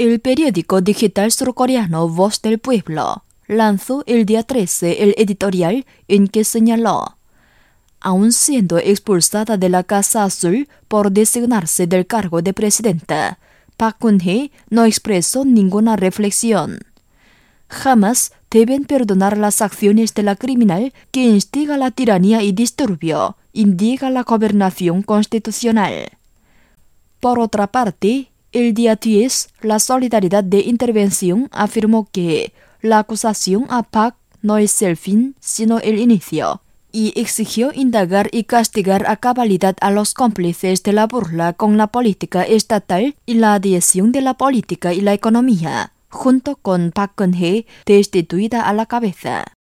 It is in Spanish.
El periódico digital surcoreano Voz del Pueblo lanzó el día 13 el editorial en que señaló: aún siendo expulsada de la Casa Azul por designarse del cargo de presidenta, Park Geun-hye no expresó ninguna reflexión. Jamás deben perdonar las acciones de la criminal que instiga la tiranía y disturbio, indica la gobernación constitucional. Por otra parte, el día 10, la Solidaridad de Intervención afirmó que la acusación a Park no es el fin, sino el inicio, y exigió indagar y castigar a cabalidad a los cómplices de la burla con la política estatal y la adhesión de la política y la economía, junto con Park Geun-hye destituida a la cabeza.